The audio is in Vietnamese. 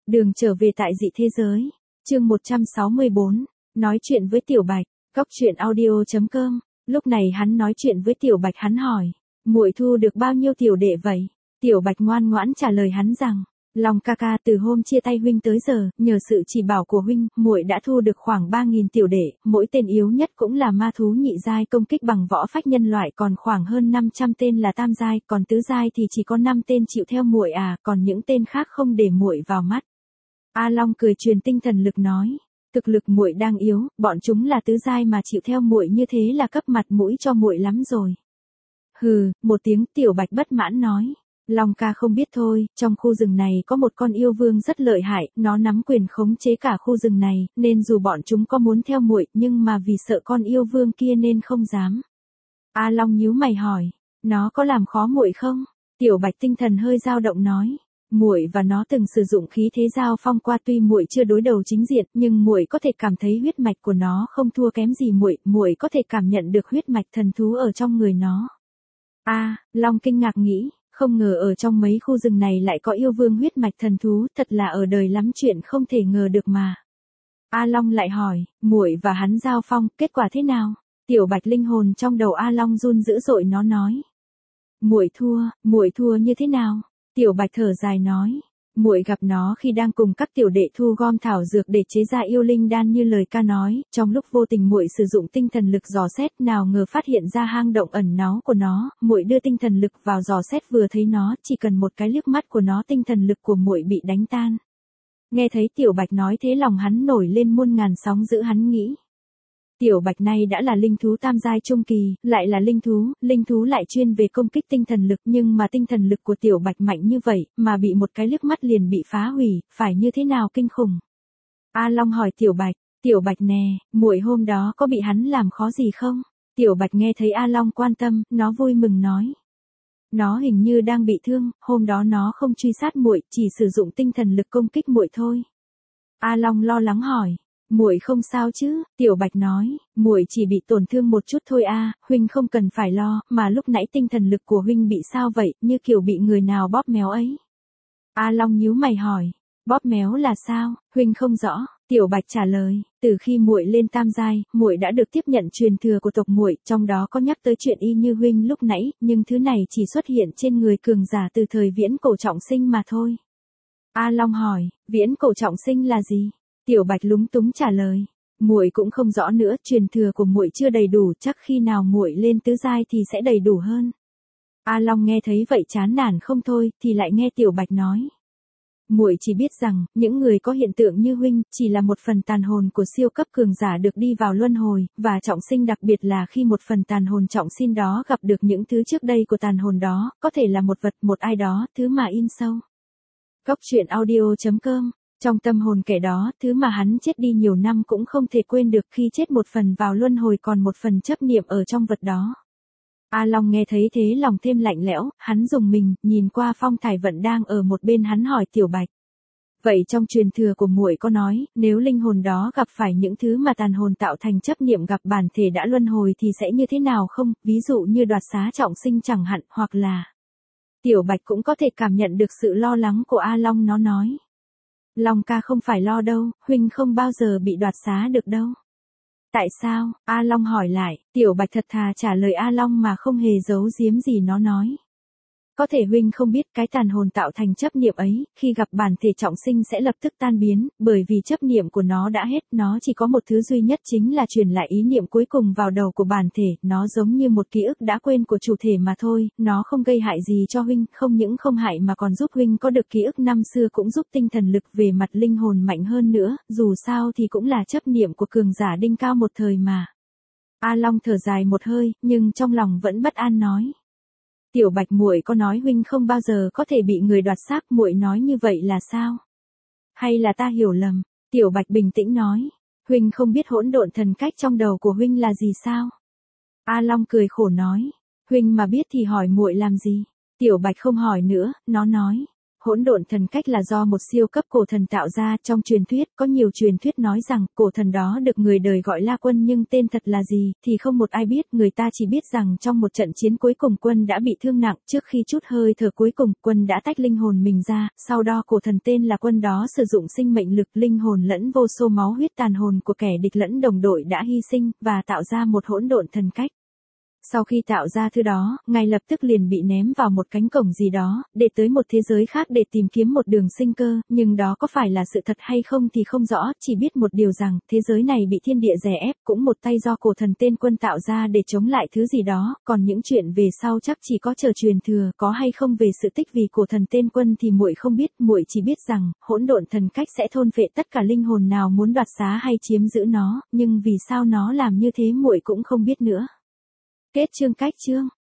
Đường trở về tại dị thế giới. Chương 164. Nói chuyện với Tiểu Bạch. Góc truyện audio.com. Lúc này hắn nói chuyện với Tiểu Bạch, hắn hỏi: "Muội thu được bao nhiêu tiểu đệ vậy?" Tiểu Bạch ngoan ngoãn trả lời hắn rằng: "Long ca ca, từ hôm chia tay huynh tới giờ, nhờ sự chỉ bảo của huynh, muội đã thu được khoảng 3.000 tiểu đệ, mỗi tên yếu nhất cũng là ma thú nhị giai công kích bằng võ phách nhân loại, còn khoảng hơn 500 tên là tam giai, còn tứ giai thì chỉ có 5 tên chịu theo muội à, còn những tên khác không để muội vào mắt." A Long cười truyền tinh thần lực nói: "Thực lực muội đang yếu, bọn chúng là tứ giai mà chịu theo muội như thế là cấp mặt mũi cho muội lắm rồi." Hừ, một tiếng. Tiểu Bạch bất mãn nói: "Long ca không biết thôi, trong khu rừng này có một con yêu vương rất lợi hại, nó nắm quyền khống chế cả khu rừng này, nên dù bọn chúng có muốn theo muội, nhưng mà vì sợ con yêu vương kia nên không dám." A Long nhíu mày hỏi: "Nó có làm khó muội không?" Tiểu Bạch tinh thần hơi dao động nói: "Muội và nó từng sử dụng khí thế giao phong qua, tuy muội chưa đối đầu chính diện, nhưng muội có thể cảm thấy huyết mạch của nó không thua kém gì muội, muội có thể cảm nhận được huyết mạch thần thú ở trong người nó." Long kinh ngạc nghĩ, không ngờ ở trong mấy khu rừng này lại có yêu vương huyết mạch thần thú, thật là ở đời lắm chuyện không thể ngờ được mà. A Long lại hỏi: "Muội và hắn giao phong, kết quả thế nào?" Tiểu Bạch linh hồn trong đầu A Long run dữ dội, nó nói: Muội thua như thế nào?" Tiểu Bạch thở dài nói: "Muội gặp nó khi đang cùng các tiểu đệ thu gom thảo dược để chế ra yêu linh đan như lời ca nói, trong lúc vô tình muội sử dụng tinh thần lực dò xét, nào ngờ phát hiện ra hang động ẩn náu của nó, muội đưa tinh thần lực vào dò xét, vừa thấy nó, chỉ cần một cái liếc mắt của nó, tinh thần lực của muội bị đánh tan." Nghe thấy Tiểu Bạch nói thế, lòng hắn nổi lên muôn ngàn sóng dữ, hắn nghĩ: Tiểu Bạch này đã là linh thú tam giai trung kỳ, lại là linh thú lại chuyên về công kích tinh thần lực, nhưng mà tinh thần lực của Tiểu Bạch mạnh như vậy, mà bị một cái liếc mắt liền bị phá hủy, phải như thế nào kinh khủng. A Long hỏi Tiểu Bạch: "Tiểu Bạch nè, muội hôm đó có bị hắn làm khó gì không?" Tiểu Bạch nghe thấy A Long quan tâm, nó vui mừng nói: "Nó hình như đang bị thương, hôm đó nó không truy sát muội, chỉ sử dụng tinh thần lực công kích muội thôi." A Long lo lắng hỏi: "Muội không sao chứ?" Tiểu Bạch nói: "Muội chỉ bị tổn thương một chút thôi a, huynh không cần phải lo, mà lúc nãy tinh thần lực của huynh bị sao vậy, như kiểu bị người nào bóp méo ấy." A Long nhíu mày hỏi: "Bóp méo là sao, huynh không rõ?" Tiểu Bạch trả lời: "Từ khi muội lên tam giai, muội đã được tiếp nhận truyền thừa của tộc muội, trong đó có nhắc tới chuyện y như huynh lúc nãy, nhưng thứ này chỉ xuất hiện trên người cường giả từ thời viễn cổ trọng sinh mà thôi." A Long hỏi: "Viễn cổ trọng sinh là gì?" Tiểu Bạch lúng túng trả lời: "Muội cũng không rõ nữa, truyền thừa của muội chưa đầy đủ, chắc khi nào muội lên tứ giai thì sẽ đầy đủ hơn." A Long nghe thấy vậy chán nản không thôi, thì lại nghe Tiểu Bạch nói: "Muội chỉ biết rằng, những người có hiện tượng như huynh, chỉ là một phần tàn hồn của siêu cấp cường giả được đi vào luân hồi, và trọng sinh, đặc biệt là khi một phần tàn hồn trọng sinh đó gặp được những thứ trước đây của tàn hồn đó, có thể là một vật, một ai đó, thứ mà in sâu." Góc truyện audio.com. Trong tâm hồn kẻ đó, thứ mà hắn chết đi nhiều năm cũng không thể quên được, khi chết một phần vào luân hồi còn một phần chấp niệm ở trong vật đó. A Long nghe thấy thế lòng thêm lạnh lẽo, hắn rùng mình, nhìn qua Phong Thải Vận đang ở một bên, hắn hỏi Tiểu Bạch: "Vậy trong truyền thừa của muội có nói, nếu linh hồn đó gặp phải những thứ mà tàn hồn tạo thành chấp niệm, gặp bản thể đã luân hồi thì sẽ như thế nào không, ví dụ như đoạt xá trọng sinh chẳng hạn, hoặc là..." Tiểu Bạch cũng có thể cảm nhận được sự lo lắng của A Long, nó nói: "Long ca không phải lo đâu, huynh không bao giờ bị đoạt xá được đâu." "Tại sao?" A Long hỏi lại. Tiểu Bạch thật thà trả lời A Long mà không hề giấu giếm gì, nó nói: "Có thể huynh không biết, cái tàn hồn tạo thành chấp niệm ấy, khi gặp bản thể trọng sinh sẽ lập tức tan biến, bởi vì chấp niệm của nó đã hết, nó chỉ có một thứ duy nhất, chính là truyền lại ý niệm cuối cùng vào đầu của bản thể, nó giống như một ký ức đã quên của chủ thể mà thôi, nó không gây hại gì cho huynh, không những không hại mà còn giúp huynh có được ký ức năm xưa, cũng giúp tinh thần lực về mặt linh hồn mạnh hơn nữa, dù sao thì cũng là chấp niệm của cường giả đỉnh cao một thời mà." A Long thở dài một hơi, nhưng trong lòng vẫn bất an nói: "Tiểu Bạch, muội có nói huynh không bao giờ có thể bị người đoạt xác, muội nói như vậy là sao? Hay là ta hiểu lầm?" Tiểu Bạch bình tĩnh nói: "Huynh không biết hỗn độn thần cách trong đầu của huynh là gì sao?" A Long cười khổ nói: "Huynh mà biết thì hỏi muội làm gì?" Tiểu Bạch không hỏi nữa, nó nói: Hỗn độn thần cách là do một siêu cấp cổ thần tạo ra, trong truyền thuyết, có nhiều truyền thuyết nói rằng, cổ thần đó được người đời gọi là Quân nhưng tên thật là gì, thì không một ai biết, người ta chỉ biết rằng trong một trận chiến cuối cùng Quân đã bị thương nặng, trước khi chút hơi thở cuối cùng, Quân đã tách linh hồn mình ra, sau đó cổ thần tên là Quân đó sử dụng sinh mệnh lực, linh hồn lẫn vô số máu huyết tàn hồn của kẻ địch lẫn đồng đội đã hy sinh, và tạo ra một hỗn độn thần cách. Sau khi tạo ra thứ đó, ngài lập tức liền bị ném vào một cánh cổng gì đó, để tới một thế giới khác để tìm kiếm một đường sinh cơ, nhưng đó có phải là sự thật hay không thì không rõ, chỉ biết một điều rằng, thế giới này bị thiên địa đè ép, cũng một tay do cổ thần tên Quân tạo ra để chống lại thứ gì đó, còn những chuyện về sau chắc chỉ có chờ truyền thừa, có hay không về sự tích vì cổ thần tên Quân thì muội không biết, muội chỉ biết rằng, hỗn độn thần cách sẽ thôn phệ tất cả linh hồn nào muốn đoạt xá hay chiếm giữ nó, nhưng vì sao nó làm như thế muội cũng không biết nữa. Kết chương. Cách chương